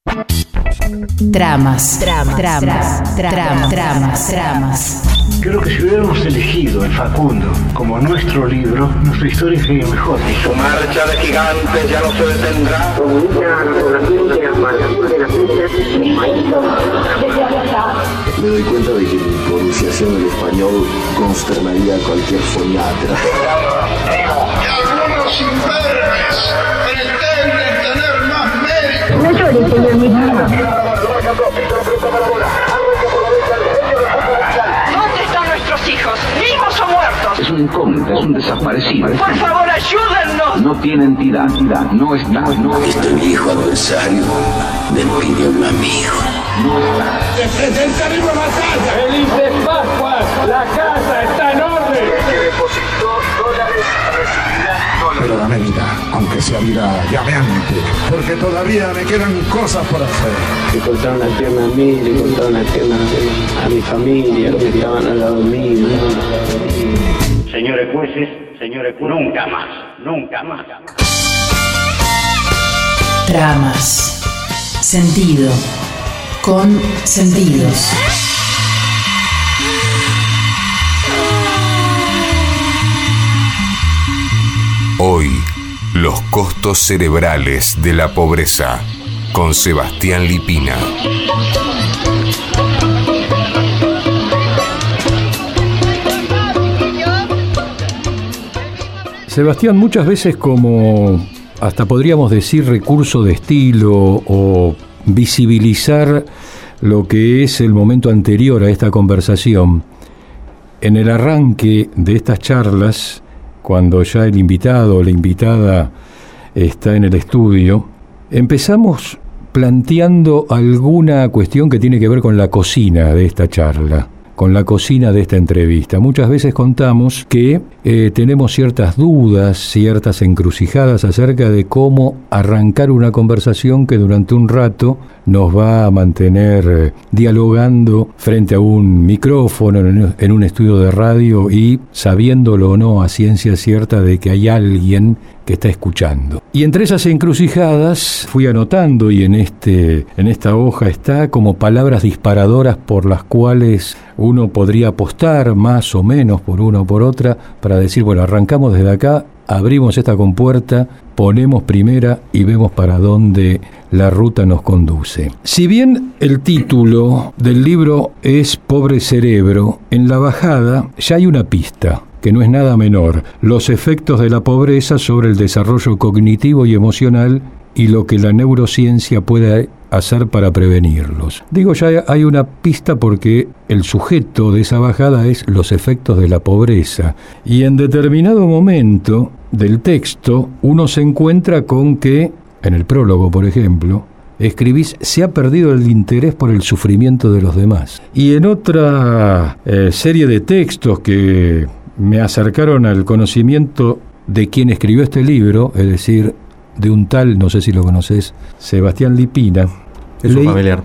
Tramas. Creo que si hubiéramos elegido el Facundo como nuestro libro, nuestra historia sería mejor. Su marcha de gigantes ya no se detendrá. Me doy cuenta de que mi pronunciación del español consternaría a cualquier foniatra. Y algunos imberbes pretenden tener más mérito. No llores, señor mismo. ¿Dónde están nuestros hijos? ¿Vivos o muertos? Es un incógnito, es un desaparecido. Por favor, ayúdennos. No tiene entidad, no está. Este viejo adversario me moriría un amigo. ¡Se presenta viva batalla! ¡Feliz de Pascua! ¡La casa está en orden! Que depositó dólares recibirá dólares. Pero dame vida, aunque sea vida llameante, porque todavía me quedan cosas por hacer. Le cortaron la pierna a mí, le cortaron la pierna a mi familia, los que estaban al lado mío. Señores jueces, nunca más. Tramas. Sentido. Con sentidos. Hoy, los costos cerebrales de la pobreza, con Sebastián Lipina. Sebastián, muchas veces como, hasta podríamos decir, recurso de estilo o visibilizar lo que es el momento anterior a esta conversación, en el arranque de estas charlas, cuando ya el invitado o la invitada está en el estudio, empezamos planteando alguna cuestión que tiene que ver con la cocina de esta charla, con la cocina de esta entrevista. Muchas veces contamos que tenemos ciertas dudas, ciertas encrucijadas acerca de cómo arrancar una conversación que durante un rato nos va a mantener dialogando frente a un micrófono en un estudio de radio y sabiéndolo o no a ciencia cierta de que hay alguien que está escuchando. Y entre esas encrucijadas fui anotando, y en esta hoja está, como palabras disparadoras por las cuales uno podría apostar más o menos por una o por otra para decir, bueno, arrancamos desde acá, abrimos esta compuerta, ponemos primera y vemos para dónde la ruta nos conduce. Si bien el título del libro es Pobre Cerebro, en la bajada ya hay una pista que no es nada menor: los efectos de la pobreza sobre el desarrollo cognitivo y emocional y lo que la neurociencia puede hacer para prevenirlos. Digo, ya hay una pista porque el sujeto de esa bajada es los efectos de la pobreza. Y en determinado momento del texto uno se encuentra con que, en el prólogo, por ejemplo, escribís: se ha perdido el interés por el sufrimiento de los demás. Y en otra serie de textos que me acercaron al conocimiento de quien escribió este libro, es decir, de un tal, no sé si lo conoces, Sebastián Lipina. Es un familiar.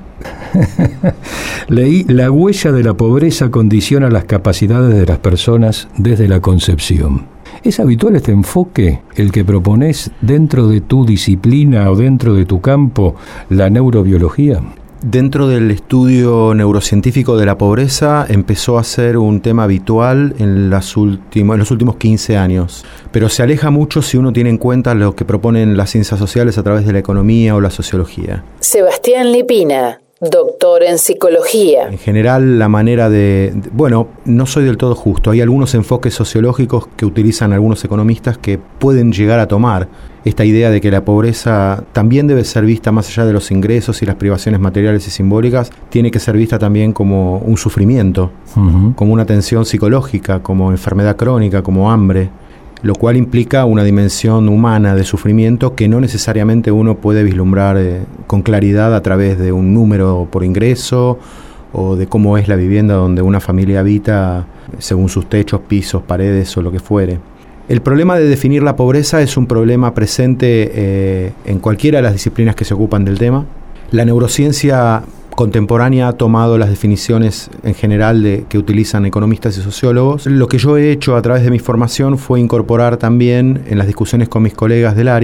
Leí: la huella de la pobreza condiciona las capacidades de las personas desde la concepción. ¿Es habitual este enfoque, el que propones dentro de tu disciplina o dentro de tu campo, la neurobiología? Dentro del estudio neurocientífico de la pobreza empezó a ser un tema habitual en los últimos 15 años, pero se aleja mucho si uno tiene en cuenta lo que proponen las ciencias sociales a través de la economía o la sociología. Sebastián Lipina, doctor en psicología. En general, la manera no soy del todo justo. Hay algunos enfoques sociológicos que utilizan algunos economistas que pueden llegar a tomar esta idea de que la pobreza también debe ser vista más allá de los ingresos y las privaciones materiales y simbólicas, tiene que ser vista también como un sufrimiento, como una tensión psicológica, como enfermedad crónica, como hambre, lo cual implica una dimensión humana de sufrimiento que no necesariamente uno puede vislumbrar con claridad a través de un número por ingreso o de cómo es la vivienda donde una familia habita según sus techos, pisos, paredes o lo que fuere. El problema de definir la pobreza es un problema presente en cualquiera de las disciplinas que se ocupan del tema. La neurociencia contemporánea ha tomado las definiciones en general que utilizan economistas y sociólogos. Lo que yo he hecho a través de mi formación fue incorporar también en las discusiones con mis colegas del área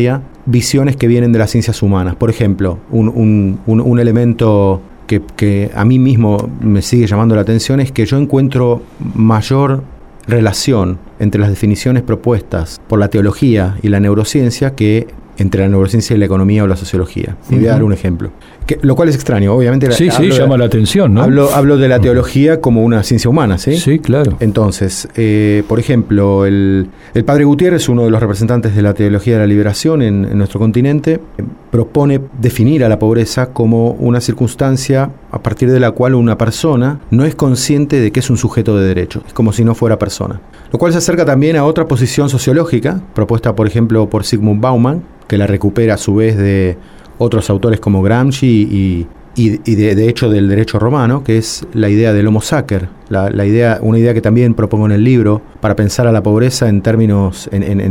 visiones que vienen de las ciencias humanas. Por ejemplo, un elemento que a mí mismo me sigue llamando la atención es que yo encuentro mayor relación entre las definiciones propuestas por la teología y la neurociencia que entre la neurociencia y la economía o la sociología. Y voy a dar un ejemplo. Lo cual es extraño, obviamente. Sí, llama la atención, ¿no? Hablo de la teología como una ciencia humana, ¿sí? Sí, claro. Entonces, por ejemplo, el padre Gutiérrez, uno de los representantes de la teología de la liberación en nuestro continente, propone definir a la pobreza como una circunstancia a partir de la cual una persona no es consciente de que es un sujeto de derecho. Es como si no fuera persona. Lo cual se acerca también a otra posición sociológica, propuesta, por ejemplo, por Zygmunt Bauman, que la recupera a su vez de otros autores como Gramsci y de hecho del derecho romano, que es la idea del homo sacer, una idea que también propongo en el libro para pensar a la pobreza en términos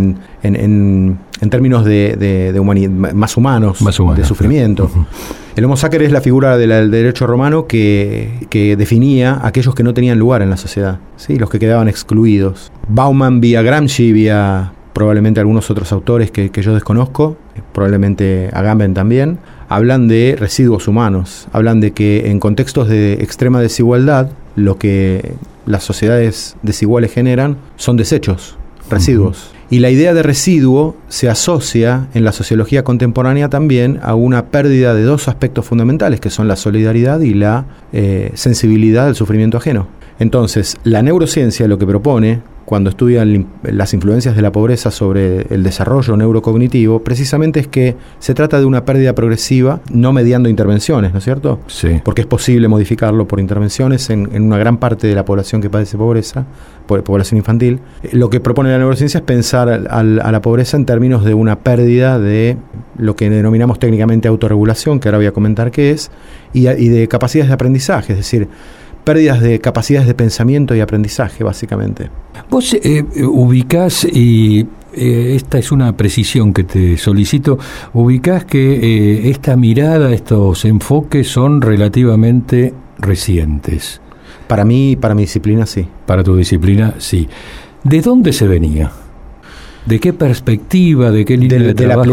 en términos de humanidad, más humanos, de sufrimiento. Uh-huh. El homo sacer es la figura del derecho romano que definía a aquellos que no tenían lugar en la sociedad, ¿sí? Los que quedaban excluidos. Bauman vía Gramsci, vía probablemente algunos otros autores que yo desconozco, probablemente Agamben también, hablan de residuos humanos, hablan de que en contextos de extrema desigualdad, lo que las sociedades desiguales generan son desechos, residuos. Y la idea de residuo se asocia en la sociología contemporánea también a una pérdida de dos aspectos fundamentales, que son la solidaridad y la sensibilidad al sufrimiento ajeno. Entonces, la neurociencia lo que propone, cuando estudia las influencias de la pobreza sobre el desarrollo neurocognitivo, precisamente es que se trata de una pérdida progresiva, no mediando intervenciones, ¿no es cierto? Sí. Porque es posible modificarlo por intervenciones en una gran parte de la población que padece pobreza, población infantil. Lo que propone la neurociencia es pensar a la pobreza en términos de una pérdida de lo que denominamos técnicamente autorregulación, que ahora voy a comentar qué es, y de capacidades de aprendizaje, es decir, pérdidas de capacidades de pensamiento y aprendizaje, básicamente. Vos ubicás, y esta es una precisión que te solicito, ubicás que esta mirada, estos enfoques son relativamente recientes. Para mí, para mi disciplina, sí. Para tu disciplina, sí. ¿De dónde se venía? ¿De qué perspectiva? ¿De qué línea de trabajo?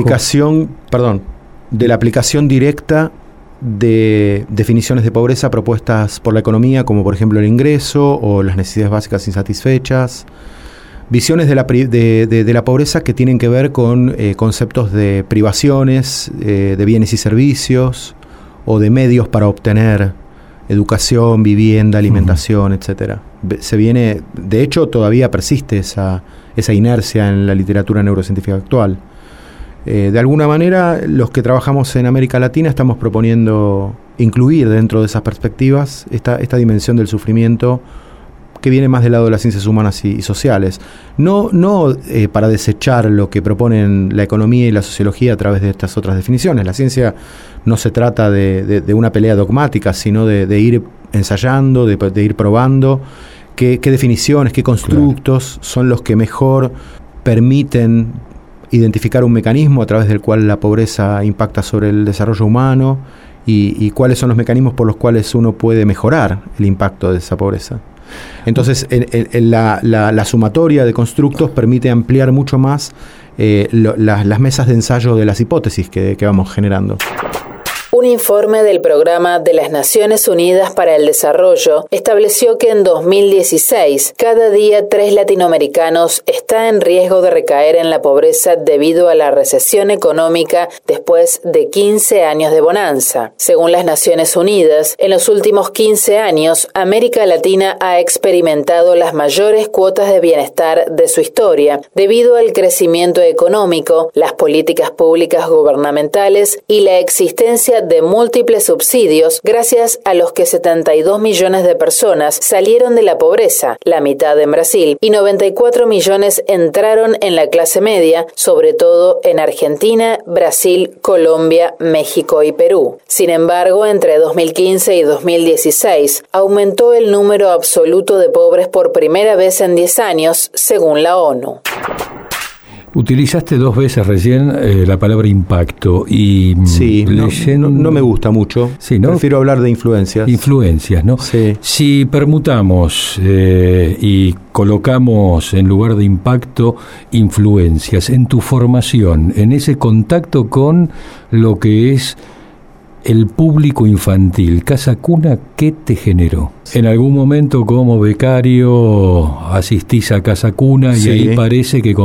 De la aplicación directa de definiciones de pobreza propuestas por la economía, como por ejemplo el ingreso o las necesidades básicas insatisfechas, visiones de la pobreza que tienen que ver con conceptos de privaciones de bienes y servicios o de medios para obtener educación, vivienda, alimentación, etcétera. De hecho, todavía persiste esa inercia en la literatura neurocientífica actual. De alguna manera, los que trabajamos en América Latina estamos proponiendo incluir dentro de esas perspectivas esta dimensión del sufrimiento que viene más del lado de las ciencias humanas y sociales. No para desechar lo que proponen la economía y la sociología a través de estas otras definiciones. La ciencia no se trata de una pelea dogmática, sino de ir ensayando, de ir probando qué definiciones, qué constructos son los que mejor permiten identificar un mecanismo a través del cual la pobreza impacta sobre el desarrollo humano y cuáles son los mecanismos por los cuales uno puede mejorar el impacto de esa pobreza. Entonces, la sumatoria de constructos permite ampliar mucho más las mesas de ensayo de las hipótesis que vamos generando. Un informe del Programa de las Naciones Unidas para el Desarrollo estableció que en 2016 cada día 3 latinoamericanos está en riesgo de recaer en la pobreza debido a la recesión económica después de 15 años de bonanza. Según las Naciones Unidas, en los últimos 15 años, América Latina ha experimentado las mayores cuotas de bienestar de su historia debido al crecimiento económico, las políticas públicas gubernamentales y la existencia de múltiples subsidios gracias a los que 72 millones de personas salieron de la pobreza, la mitad en Brasil, y 94 millones entraron en la clase media, sobre todo en Argentina, Brasil, Colombia, México y Perú. Sin embargo, entre 2015 y 2016 aumentó el número absoluto de pobres por primera vez en 10 años, según la ONU. Utilizaste 2 veces recién la palabra impacto y sí, no me gusta mucho. Sí, ¿no? Prefiero hablar de influencias. Influencias, ¿no? Sí. Si permutamos y colocamos en lugar de impacto influencias en tu formación, en ese contacto con lo que es el público infantil, Casa Cuna, ¿qué te generó? En algún momento como becario asistís a Casa Cuna y ahí parece que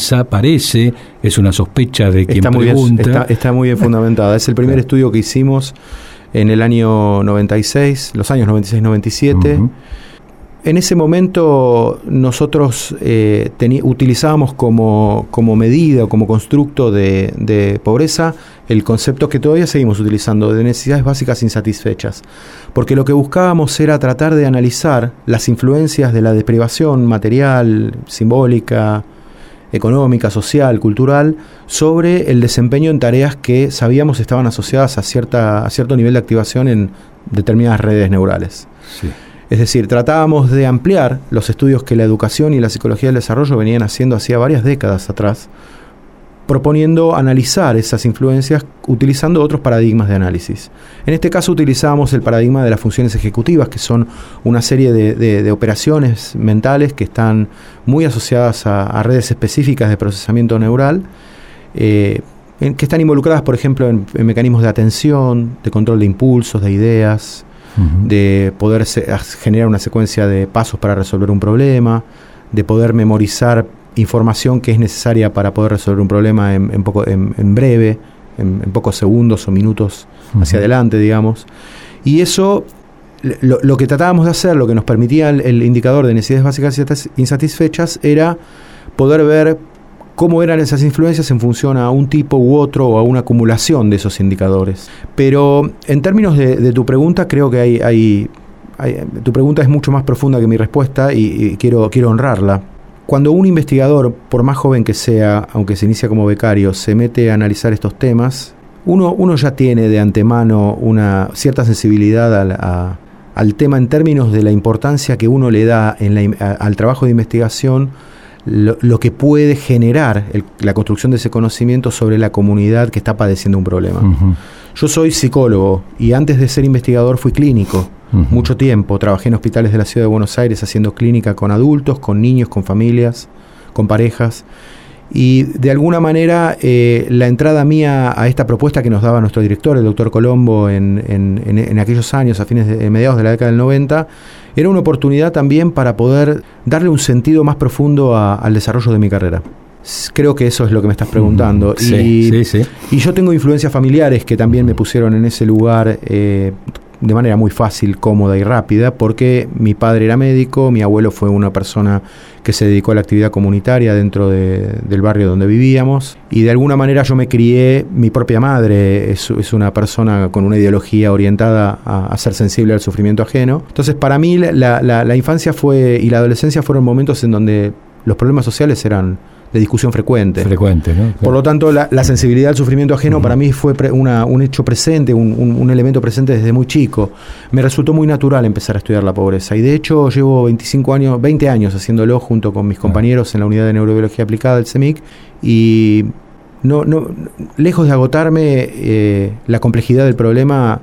es una sospecha de quien pregunta. Está muy bien fundamentada. Es el primer estudio que hicimos en el año 96, los años 96-97. Uh-huh. En ese momento nosotros utilizábamos como medida o como constructo de pobreza el concepto que todavía seguimos utilizando, de necesidades básicas insatisfechas. Porque lo que buscábamos era tratar de analizar las influencias de la deprivación material, simbólica, económica, social, cultural, sobre el desempeño en tareas que sabíamos estaban asociadas a cierto nivel de activación en determinadas redes neurales. Sí. Es decir, tratábamos de ampliar los estudios que la educación y la psicología del desarrollo venían haciendo hacía varias décadas atrás, proponiendo analizar esas influencias utilizando otros paradigmas de análisis. En este caso utilizábamos el paradigma de las funciones ejecutivas, que son una serie de operaciones mentales que están muy asociadas a redes específicas de procesamiento neural, que están involucradas, por ejemplo, en mecanismos de atención, de control de impulsos, de ideas, de poder generar una secuencia de pasos para resolver un problema, de poder memorizar información que es necesaria para poder resolver un problema en breve, en pocos segundos o minutos hacia adelante, digamos. Y eso, lo que tratábamos de hacer, lo que nos permitía el indicador de necesidades básicas insatisfechas, era poder ver cómo eran esas influencias en función a un tipo u otro o a una acumulación de esos indicadores. Pero en términos de tu pregunta, creo que tu pregunta es mucho más profunda que mi respuesta y quiero honrarla. Cuando un investigador, por más joven que sea, aunque se inicia como becario, se mete a analizar estos temas, uno ya tiene de antemano una cierta sensibilidad al tema en términos de la importancia que uno le da al trabajo de investigación, lo que puede generar la construcción de ese conocimiento sobre la comunidad que está padeciendo un problema. Uh-huh. Yo soy psicólogo y antes de ser investigador fui clínico. Uh-huh. Mucho tiempo trabajé en hospitales de la ciudad de Buenos Aires haciendo clínica con adultos, con niños, con familias, con parejas. Y de alguna manera la entrada mía a esta propuesta que nos daba nuestro director, el doctor Colombo, en aquellos años, mediados de la década del 90, era una oportunidad también para poder darle un sentido más profundo al desarrollo de mi carrera. Creo que eso es lo que me estás preguntando. Sí. Y yo tengo influencias familiares que también me pusieron en ese lugar de manera muy fácil, cómoda y rápida, porque mi padre era médico, mi abuelo fue una persona que se dedicó a la actividad comunitaria dentro del barrio donde vivíamos, y de alguna manera yo me crié, mi propia madre es una persona con una ideología orientada a ser sensible al sufrimiento ajeno. Entonces para mí la infancia y la adolescencia fueron momentos en donde los problemas sociales eran de discusión frecuente, ¿no? Claro. Por lo tanto, la sensibilidad al sufrimiento ajeno para mí fue un hecho presente, un elemento presente desde muy chico. Me resultó muy natural empezar a estudiar la pobreza y de hecho llevo 20 años haciéndolo junto con mis compañeros en la unidad de neurobiología aplicada del CEMIC y no lejos de agotarme la complejidad del problema.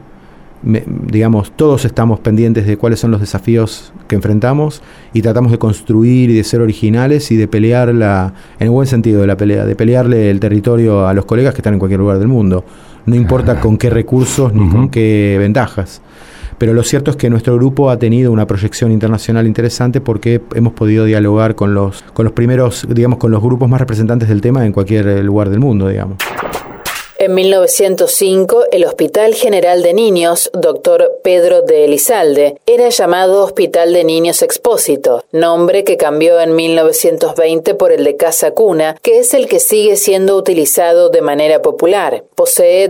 Todos estamos pendientes de cuáles son los desafíos que enfrentamos y tratamos de construir y de ser originales y de pelear en el buen sentido de la pelea, de pelearle el territorio a los colegas que están en cualquier lugar del mundo. No importa con qué recursos ni con qué ventajas. Pero lo cierto es que nuestro grupo ha tenido una proyección internacional interesante porque hemos podido dialogar con los primeros, con los grupos más representantes del tema en cualquier lugar del mundo, digamos. En 1905, el Hospital General de Niños, Dr. Pedro de Elizalde, era llamado Hospital de Niños Expósito, nombre que cambió en 1920 por el de Casa Cuna, que es el que sigue siendo utilizado de manera popular. Posee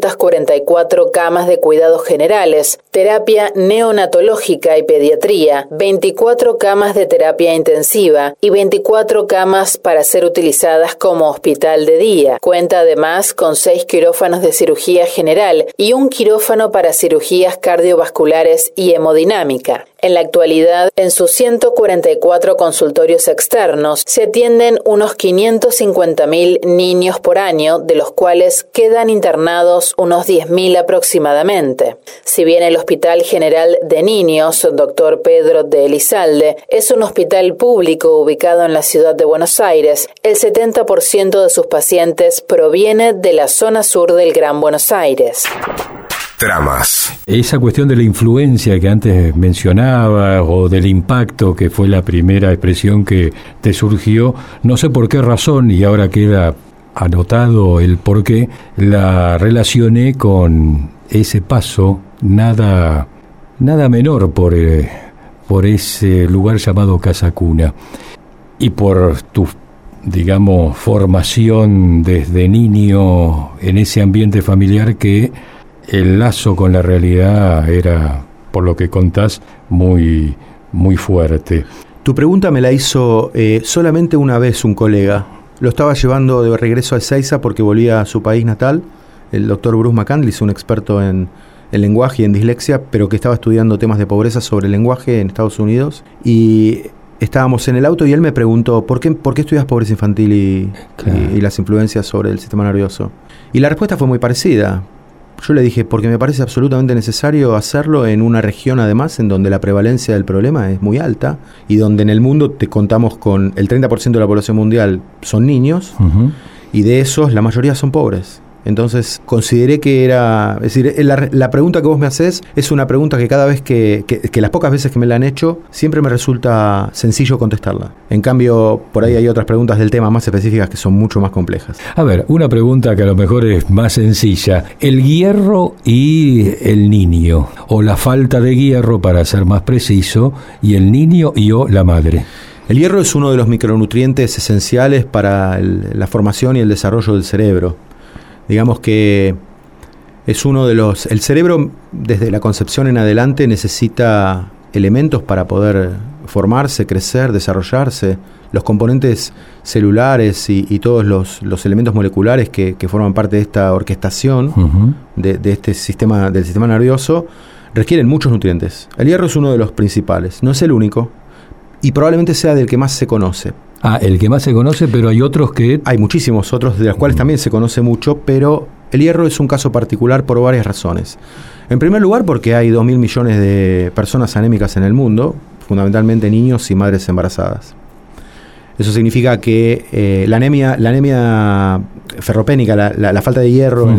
244 camas de cuidados generales, terapia neonatológica y pediatría, 24 camas de terapia intensiva y 24 camas para ser utilizadas como hospital de día. Cuenta además con 6 quirófanos de cirugía general y un quirófano para cirugías cardiovasculares y hemodinámica. En la actualidad, en sus 144 consultorios externos, se atienden unos 550.000 niños por año, de los cuales quedan internados unos 10.000 aproximadamente. Si bien el Hospital General de Niños, Dr. Pedro de Elizalde, es un hospital público ubicado en la ciudad de Buenos Aires, el 70% de sus pacientes proviene de la zona sur del Gran Buenos Aires. Tramas. Esa cuestión de la influencia que antes mencionaba o del impacto, que fue la primera expresión que te surgió, no sé por qué razón, y ahora queda anotado el por qué, la relacioné con ese paso nada menor por ese lugar llamado Casa Cuna, y por tu, digamos, formación desde niño en ese ambiente familiar, que el lazo con la realidad era, por lo que contás, muy, muy fuerte. Tu pregunta me la hizo solamente una vez un colega. Lo estaba llevando de regreso a Ezeiza porque volvía a su país natal, el doctor Bruce McCandless, un experto en lenguaje y en dislexia, pero que estaba estudiando temas de pobreza sobre el lenguaje en Estados Unidos. Y estábamos en el auto y él me preguntó, ¿por qué estudias pobreza infantil y las influencias sobre el sistema nervioso? Y la respuesta fue muy parecida. Yo le dije, porque me parece absolutamente necesario hacerlo en una región, además, en donde la prevalencia del problema es muy alta y donde en el mundo te contamos con el 30% de la población mundial son niños, y de esos la mayoría son pobres. Entonces consideré que era, es decir, la pregunta que vos me haces es una pregunta que cada vez que las pocas veces que me la han hecho, siempre me resulta sencillo contestarla. En cambio, por ahí hay otras preguntas del tema más específicas que son mucho más complejas. A ver, una pregunta que a lo mejor es más sencilla. El hierro y el niño, o la falta de hierro, para ser más preciso, y el niño y o la madre. El hierro es uno de los micronutrientes esenciales para la formación y el desarrollo del cerebro. Digamos que es uno de los... El cerebro, desde la concepción en adelante, necesita elementos para poder formarse, crecer, desarrollarse. Los componentes celulares y todos los elementos moleculares que forman parte de esta orquestación de este sistema, del sistema nervioso, requieren muchos nutrientes. El hierro es uno de los principales, no es el único, y probablemente sea del que más se conoce. El que más se conoce, pero hay otros que... Hay muchísimos otros, de los cuales también se conoce mucho, pero el hierro es un caso particular por varias razones. En primer lugar, porque hay 2.000 millones de personas anémicas en el mundo, fundamentalmente niños y madres embarazadas. Eso significa que la anemia ferropénica, la falta de hierro,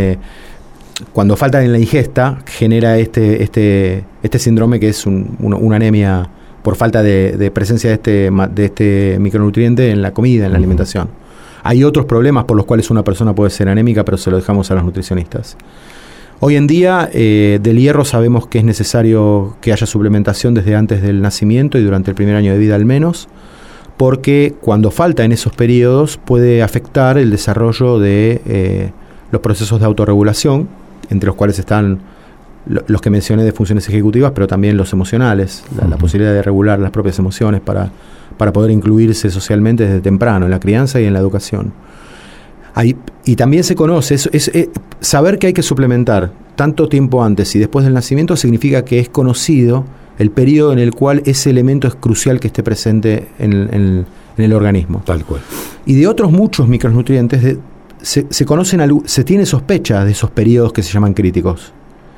cuando falta en la ingesta, genera este síndrome que es una anemia por falta de presencia de este micronutriente en la comida, en la alimentación. Hay otros problemas por los cuales una persona puede ser anémica, pero se lo dejamos a los nutricionistas. Hoy en día, del hierro sabemos que es necesario que haya suplementación desde antes del nacimiento y durante el primer año de vida al menos, porque cuando falta en esos periodos puede afectar el desarrollo de los procesos de autorregulación, entre los cuales están los que mencioné de funciones ejecutivas, pero también los emocionales, la posibilidad de regular las propias emociones para poder incluirse socialmente desde temprano, en la crianza y en la educación. Y también se conoce, saber que hay que suplementar tanto tiempo antes y después del nacimiento significa que es conocido el periodo en el cual ese elemento es crucial que esté presente en el organismo. Tal cual. Y de otros muchos micronutrientes se conocen, se tiene sospecha de esos periodos que se llaman críticos.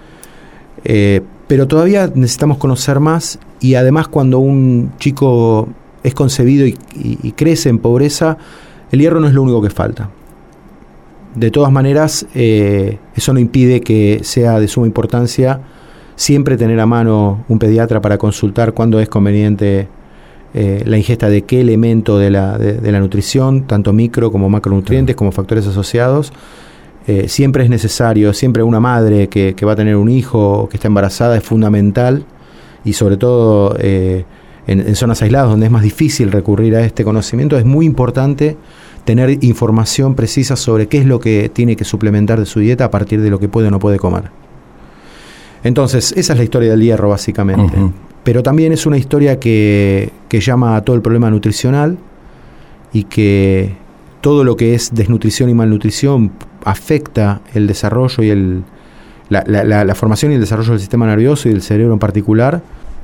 Pero todavía necesitamos conocer más, y además cuando un chico es concebido y crece en pobreza, el hierro no es lo único que falta. De todas maneras, eso no impide que sea de suma importancia siempre tener a mano un pediatra para consultar cuándo es conveniente la ingesta de qué elemento de la nutrición, tanto micro como macronutrientes, como factores asociados. Siempre es necesario, siempre una madre que va a tener un hijo o que está embarazada es fundamental, y sobre todo en zonas aisladas donde es más difícil recurrir a este conocimiento, es muy importante tener información precisa sobre qué es lo que tiene que suplementar de su dieta a partir de lo que puede o no puede comer. Entonces, esa es la historia del hierro básicamente. Pero también es una historia que llama a todo el problema nutricional, y que todo lo que es desnutrición y malnutrición afecta el desarrollo y la formación y el desarrollo del sistema nervioso y del cerebro en particular.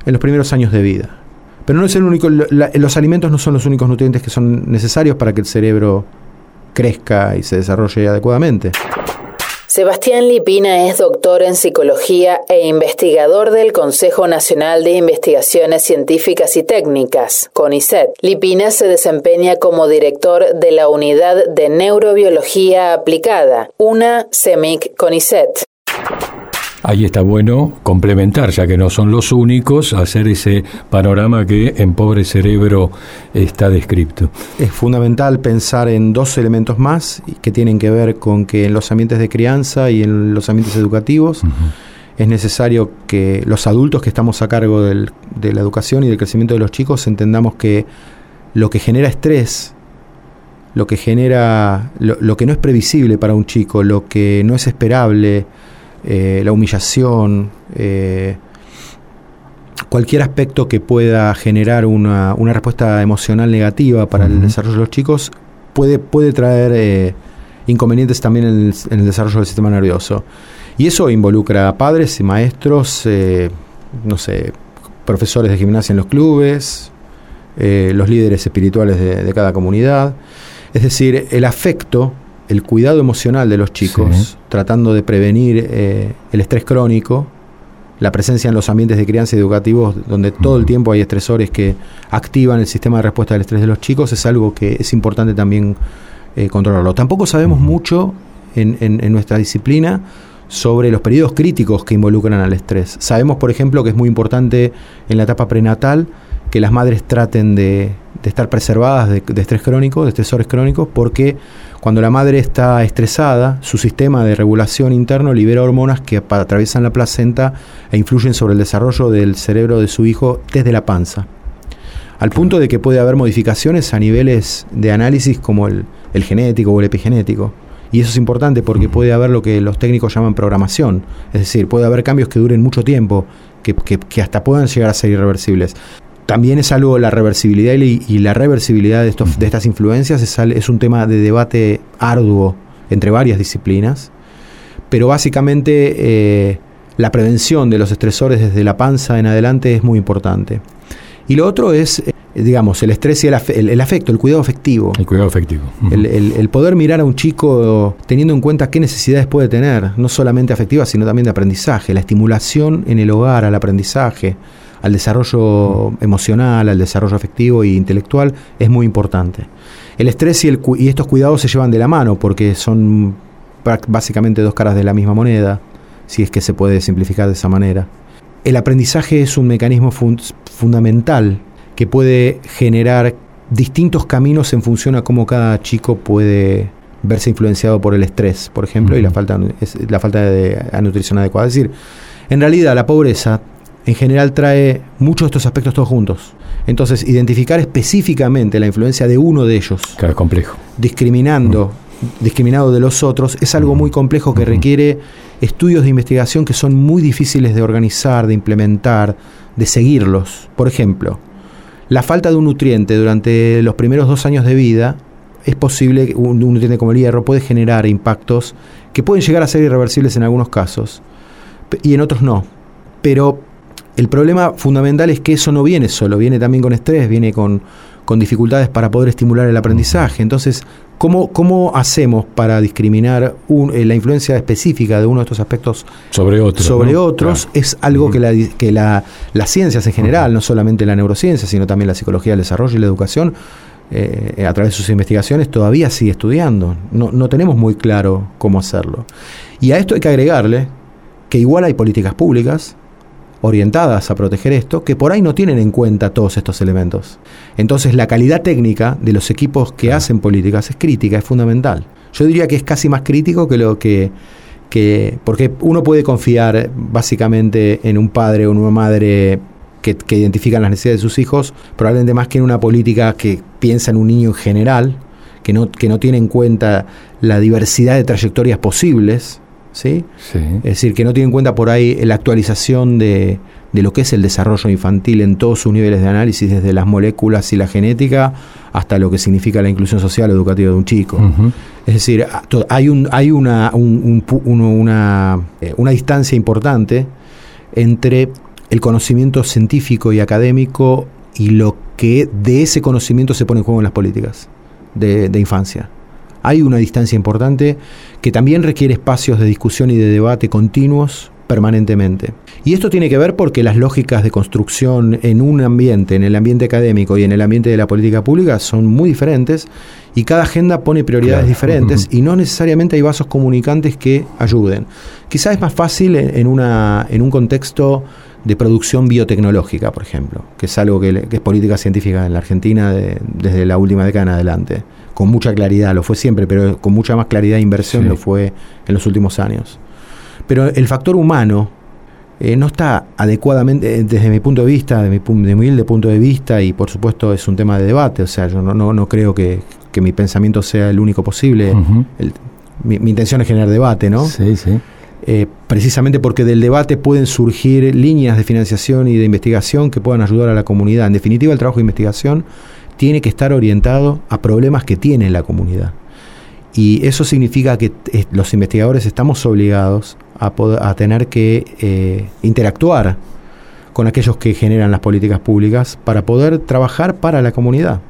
en los primeros años de vida. Pero no es el único, los alimentos no son los únicos nutrientes que son necesarios para que el cerebro crezca y se desarrolle adecuadamente. Sebastián Lipina es doctor en psicología e investigador del Consejo Nacional de Investigaciones Científicas y Técnicas, CONICET. Lipina se desempeña como director de la Unidad de Neurobiología Aplicada, una CEMIC CONICET. Ahí está bueno complementar, ya que no son los únicos, hacer ese panorama que en Pobre Cerebro está descrito. Es fundamental pensar en dos elementos más que tienen que ver con que en los ambientes de crianza y en los ambientes educativos es necesario que los adultos que estamos a cargo de la educación y del crecimiento de los chicos entendamos que lo que genera estrés, lo que genera lo que no es previsible para un chico, lo que no es esperable, la humillación, cualquier aspecto que pueda generar una respuesta emocional negativa para el desarrollo de los chicos puede traer inconvenientes también en el desarrollo del sistema nervioso. Y eso involucra a padres y maestros, profesores de gimnasia en los clubes, los líderes espirituales de cada comunidad. Es decir, el afecto, el cuidado emocional de los chicos, tratando de prevenir el estrés crónico, la presencia en los ambientes de crianza y educativos donde todo el tiempo hay estresores que activan el sistema de respuesta al estrés de los chicos, es algo que es importante también controlarlo. Tampoco sabemos mucho en nuestra disciplina sobre los periodos críticos que involucran al estrés. Sabemos, por ejemplo, que es muy importante en la etapa prenatal que las madres traten de estar preservadas de estrés crónico, de estresores crónicos, porque cuando la madre está estresada, su sistema de regulación interno libera hormonas que atraviesan la placenta e influyen sobre el desarrollo del cerebro de su hijo desde la panza. Al punto de que puede haber modificaciones a niveles de análisis como el genético o el epigenético. Y eso es importante porque puede haber lo que los técnicos llaman programación. Es decir, puede haber cambios que duren mucho tiempo, que hasta puedan llegar a ser irreversibles. También es algo, la reversibilidad y la reversibilidad de estas influencias es un tema de debate arduo entre varias disciplinas, pero básicamente la prevención de los estresores desde la panza en adelante es muy importante. Y lo otro es, el estrés y el afecto, el cuidado afectivo. El cuidado afectivo. El poder mirar a un chico teniendo en cuenta qué necesidades puede tener, no solamente afectivas, sino también de aprendizaje, la estimulación en el hogar al aprendizaje, al desarrollo emocional, al desarrollo afectivo e intelectual, es muy importante. El estrés y estos cuidados se llevan de la mano porque son básicamente dos caras de la misma moneda, si es que se puede simplificar de esa manera. El aprendizaje es un mecanismo fundamental que puede generar distintos caminos en función a cómo cada chico puede verse influenciado por el estrés, por ejemplo, y la falta de nutrición adecuada. Es decir, en realidad la pobreza en general trae muchos de estos aspectos todos juntos. Entonces, identificar específicamente la influencia de uno de ellos, claro, complejo, discriminado de los otros, es algo muy complejo que requiere estudios de investigación que son muy difíciles de organizar, de implementar, de seguirlos. Por ejemplo, la falta de un nutriente durante los primeros 2 años de vida, es posible que un nutriente como el hierro puede generar impactos que pueden llegar a ser irreversibles en algunos casos y en otros no. Pero el problema fundamental es que eso no viene solo, viene también con estrés, viene con dificultades para poder estimular el aprendizaje. Entonces, ¿cómo hacemos para discriminar la influencia específica de uno de estos aspectos sobre otros? Claro. Es algo que las ciencias en general, no solamente la neurociencia, sino también la psicología del desarrollo y la educación, a través de sus investigaciones, todavía sigue estudiando. No tenemos muy claro cómo hacerlo. Y a esto hay que agregarle que igual hay políticas públicas orientadas a proteger esto, que por ahí no tienen en cuenta todos estos elementos. Entonces la calidad técnica de los equipos que hacen políticas es crítica, es fundamental. Yo diría que es casi más crítico que porque uno puede confiar básicamente en un padre o una madre que identifican las necesidades de sus hijos, probablemente más que en una política que piensa en un niño en general, que no tiene en cuenta la diversidad de trayectorias posibles, ¿sí? Es decir, que no tiene en cuenta por ahí la actualización de lo que es el desarrollo infantil en todos sus niveles de análisis, desde las moléculas y la genética hasta lo que significa la inclusión social o educativa de un chico. Es decir, hay una distancia importante entre el conocimiento científico y académico y lo que de ese conocimiento se pone en juego en las políticas de infancia. Hay una distancia importante que también requiere espacios de discusión y de debate continuos permanentemente. Y esto tiene que ver porque las lógicas de construcción en un ambiente, en el ambiente académico y en el ambiente de la política pública son muy diferentes y cada agenda pone prioridades diferentes y no necesariamente hay vasos comunicantes que ayuden. Quizás es más fácil en un contexto de producción biotecnológica, por ejemplo, que es algo que es política científica en la Argentina desde la última década en adelante. Con mucha claridad, lo fue siempre, pero con mucha más claridad de inversión lo fue en los últimos años. Pero el factor humano no está adecuadamente, desde mi punto de vista, de mi humilde punto de vista, y por supuesto es un tema de debate, o sea, yo no creo que mi pensamiento sea el único posible. Mi intención es generar debate, ¿no? Sí, sí. Precisamente porque del debate pueden surgir líneas de financiación y de investigación que puedan ayudar a la comunidad. En definitiva, el trabajo de investigación tiene que estar orientado a problemas que tiene la comunidad. Y eso significa que los investigadores estamos obligados a tener que interactuar con aquellos que generan las políticas públicas para poder trabajar para la comunidad.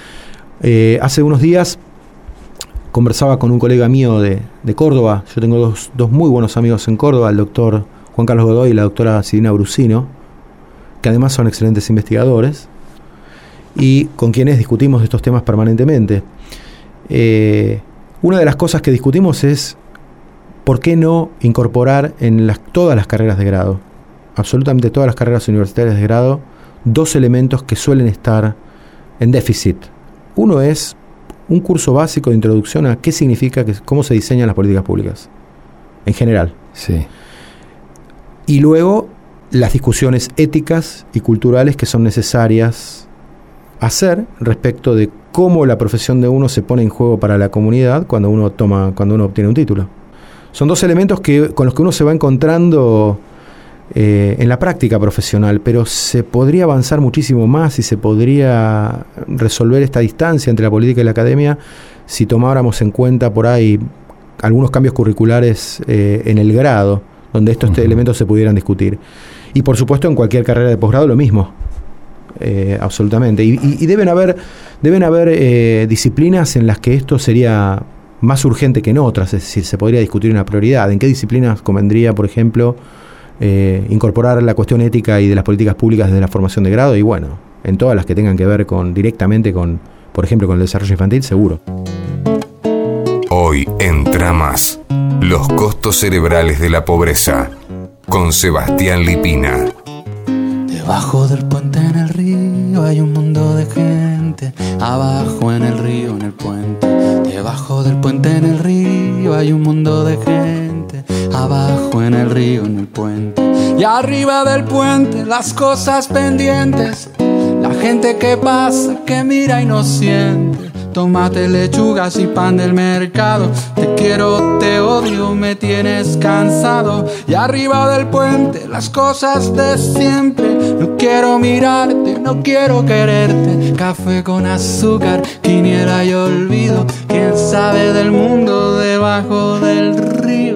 Hace unos días conversaba con un colega mío de Córdoba. Yo tengo dos muy buenos amigos en Córdoba, el doctor Juan Carlos Godoy y la doctora Silvina Brusino, que además son excelentes investigadores y con quienes discutimos estos temas permanentemente. Una de las cosas que discutimos es por qué no incorporar en todas las carreras de grado, absolutamente todas las carreras universitarias de grado, dos elementos que suelen estar en déficit. Uno es un curso básico de introducción a qué significa, cómo se diseñan las políticas públicas, en general. Sí. Y luego las discusiones éticas y culturales que son necesarias hacer respecto de cómo la profesión de uno se pone en juego para la comunidad cuando uno obtiene un título. Son dos elementos con los que uno se va encontrando en la práctica profesional, pero se podría avanzar muchísimo más y se podría resolver esta distancia entre la política y la academia si tomáramos en cuenta por ahí algunos cambios curriculares en el grado, donde estos elementos se pudieran discutir. Y por supuesto en cualquier carrera de posgrado lo mismo. Absolutamente. Y deben haber disciplinas en las que esto sería más urgente que en otras, es decir, se podría discutir una prioridad. ¿En qué disciplinas convendría, por ejemplo, incorporar la cuestión ética y de las políticas públicas desde la formación de grado? Y bueno, en todas las que tengan que ver directamente con, por ejemplo, con el desarrollo infantil, seguro. Hoy en Tramas, los costos cerebrales de la pobreza, con Sebastián Lipina. Debajo del puente en el río hay un mundo de gente. Abajo en el río, en el puente. Debajo del puente en el río hay un mundo de gente. Abajo en el río, en el puente. Y arriba del puente las cosas pendientes. La gente que pasa, que mira y no siente. Tomate, lechugas y pan del mercado. Te quiero, te odio, me tienes cansado. Y arriba del puente las cosas de siempre. No quiero mirarte, no quiero quererte. Café con azúcar, quiniela y olvido. ¿Quién sabe del mundo debajo del río?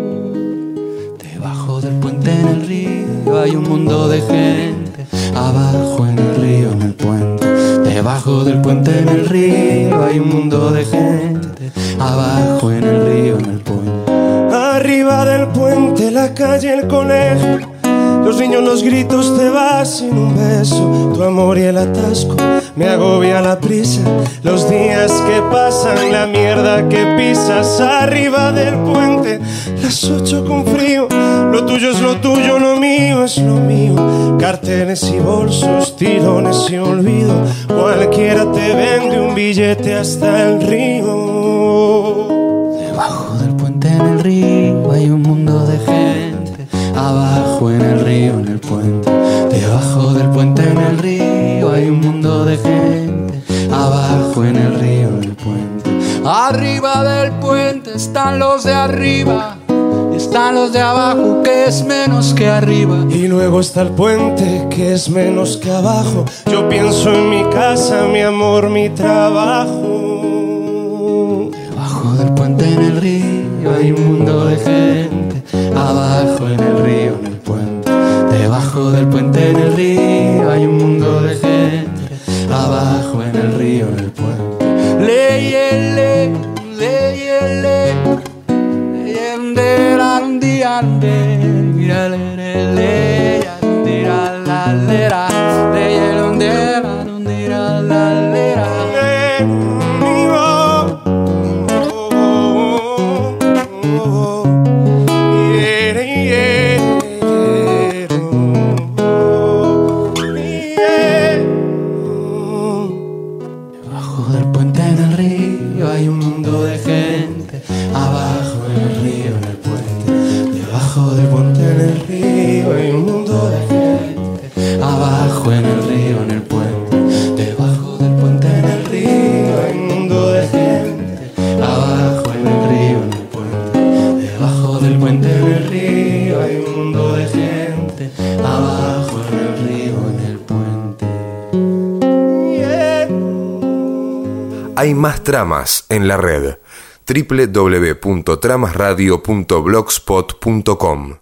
Debajo del puente en el río hay un mundo de gente. Abajo en el río, en el puente. Debajo del puente en el río hay un mundo de gente. Abajo en el río, en el puente. Arriba del puente, la calle, el colegio. Los niños, los gritos, te vas sin un beso. Tu amor y el atasco, me agobia la prisa. Los días que pasan, la mierda que pisas. Arriba del puente, las 8 con frío. Lo tuyo es lo tuyo, lo mío es lo mío. Carteles y bolsos, tirones y olvido. Cualquiera te vende un billete hasta el río. Debajo del puente en el río hay un mundo de gente. Abajo en el río, en el puente. Debajo del puente en el río hay un mundo de gente. Abajo en el río, en el puente. Arriba del puente están los de arriba. Están los de abajo, que es menos que arriba. Y luego está el puente, que es menos que abajo. Yo pienso en mi casa, mi amor, mi trabajo. Debajo del puente en el río hay un mundo de gente. Abajo en el río, en el puente. Debajo del puente Hay más tramas en la red. www.tramasradio.blogspot.com